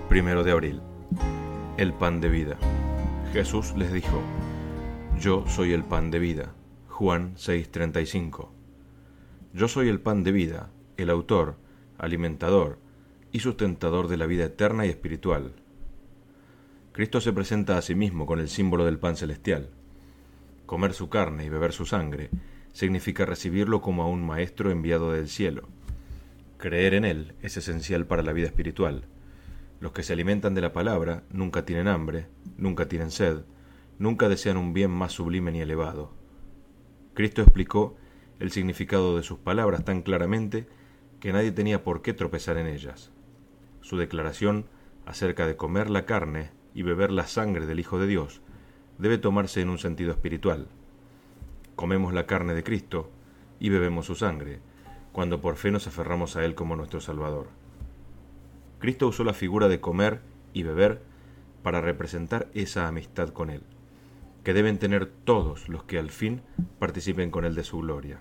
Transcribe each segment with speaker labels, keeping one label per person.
Speaker 1: 1 de abril. El pan de vida. Jesús les dijo: Yo soy el pan de vida. Juan 6:35. Yo soy el pan de vida, el autor, alimentador y sustentador de la vida eterna y espiritual. Cristo se presenta a sí mismo con el símbolo del pan celestial. Comer su carne y beber su sangre significa recibirlo como a un maestro enviado del cielo. Creer en él es esencial para la vida espiritual. Los que se alimentan de la palabra nunca tienen hambre, nunca tienen sed, nunca desean un bien más sublime ni elevado. Cristo explicó el significado de sus palabras tan claramente que nadie tenía por qué tropezar en ellas. Su declaración acerca de comer la carne y beber la sangre del Hijo de Dios debe tomarse en un sentido espiritual. Comemos la carne de Cristo y bebemos su sangre, cuando por fe nos aferramos a Él como nuestro Salvador. Cristo usó la figura de comer y beber para representar esa amistad con Él, que deben tener todos los que al fin participen con Él de su gloria.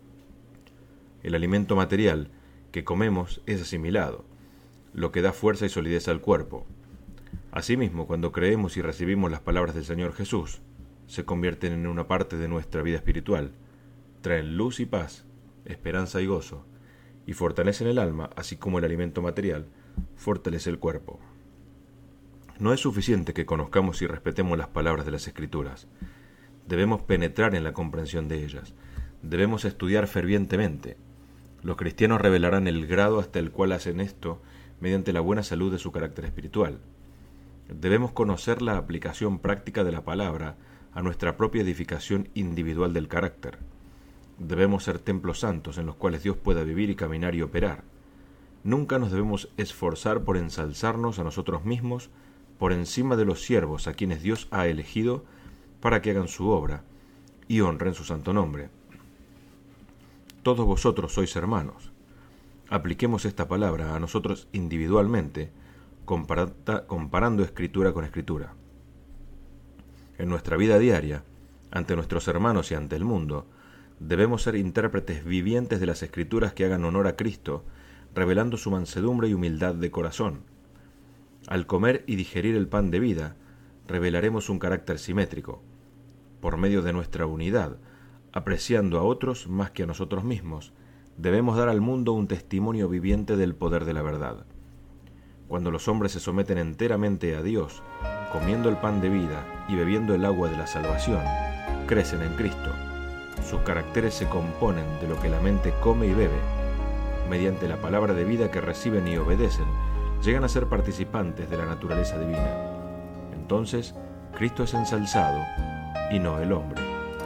Speaker 1: El alimento material que comemos es asimilado, lo que da fuerza y solidez al cuerpo. Asimismo, cuando creemos y recibimos las palabras del Señor Jesús, se convierten en una parte de nuestra vida espiritual, traen luz y paz, esperanza y gozo, y fortalecen el alma, así como el alimento material fortalece el cuerpo. No es suficiente que conozcamos y respetemos las palabras de las Escrituras. Debemos penetrar en la comprensión de ellas. Debemos estudiar fervientemente. Los cristianos revelarán el grado hasta el cual hacen esto mediante la buena salud de su carácter espiritual. Debemos conocer la aplicación práctica de la palabra a nuestra propia edificación individual del carácter. Debemos ser templos santos en los cuales Dios pueda vivir y caminar y operar. Nunca nos debemos esforzar por ensalzarnos a nosotros mismos por encima de los siervos a quienes Dios ha elegido para que hagan su obra y honren su santo nombre. Todos vosotros sois hermanos. Apliquemos esta palabra a nosotros individualmente, comparando escritura con escritura. En nuestra vida diaria, ante nuestros hermanos y ante el mundo, debemos ser intérpretes vivientes de las Escrituras que hagan honor a Cristo, revelando su mansedumbre y humildad de corazón. Al comer y digerir el pan de vida, revelaremos un carácter simétrico. Por medio de nuestra unidad, apreciando a otros más que a nosotros mismos, debemos dar al mundo un testimonio viviente del poder de la verdad. Cuando los hombres se someten enteramente a Dios, comiendo el pan de vida y bebiendo el agua de la salvación, crecen en Cristo. Sus caracteres se componen de lo que la mente come y bebe. Mediante la palabra de vida que reciben y obedecen, llegan a ser participantes de la naturaleza divina. Entonces, Cristo es ensalzado y no el hombre.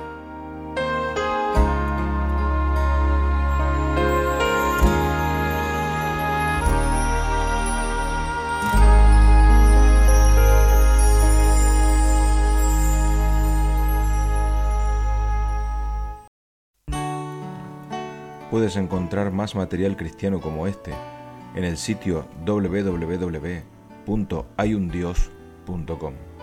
Speaker 1: Puedes encontrar más material cristiano como este en el sitio www.hayundios.com.